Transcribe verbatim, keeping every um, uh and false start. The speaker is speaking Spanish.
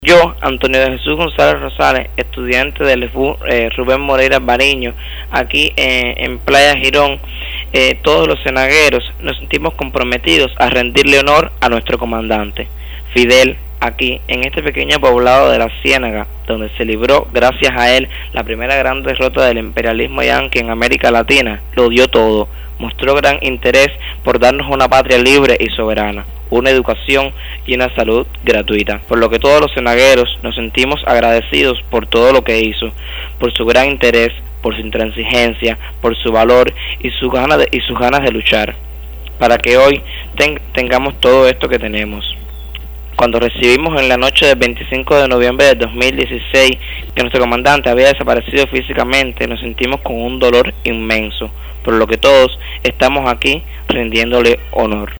Yo, Antonio de Jesús González Rosales, estudiante del F U eh, Rubén Moreira Bariño, aquí eh, en Playa Girón, eh, todos los cenagueros nos sentimos comprometidos a rendirle honor a nuestro comandante, Fidel, aquí en este pequeño poblado de la Ciénaga, donde se libró, gracias a él, la primera gran derrota del imperialismo yanqui en América Latina. Lo dio todo, mostró gran interés por darnos una patria libre y soberana, una educación y una salud gratuita, por lo que todos los cenagueros nos sentimos agradecidos por todo lo que hizo, por su gran interés, por su intransigencia, por su valor y su ganas de, y sus ganas de luchar, para que hoy ten, tengamos todo esto que tenemos. Cuando recibimos en la noche del veinticinco de noviembre de dos mil dieciséis que nuestro comandante había desaparecido físicamente, nos sentimos con un dolor inmenso, por lo que todos estamos aquí rindiéndole honor.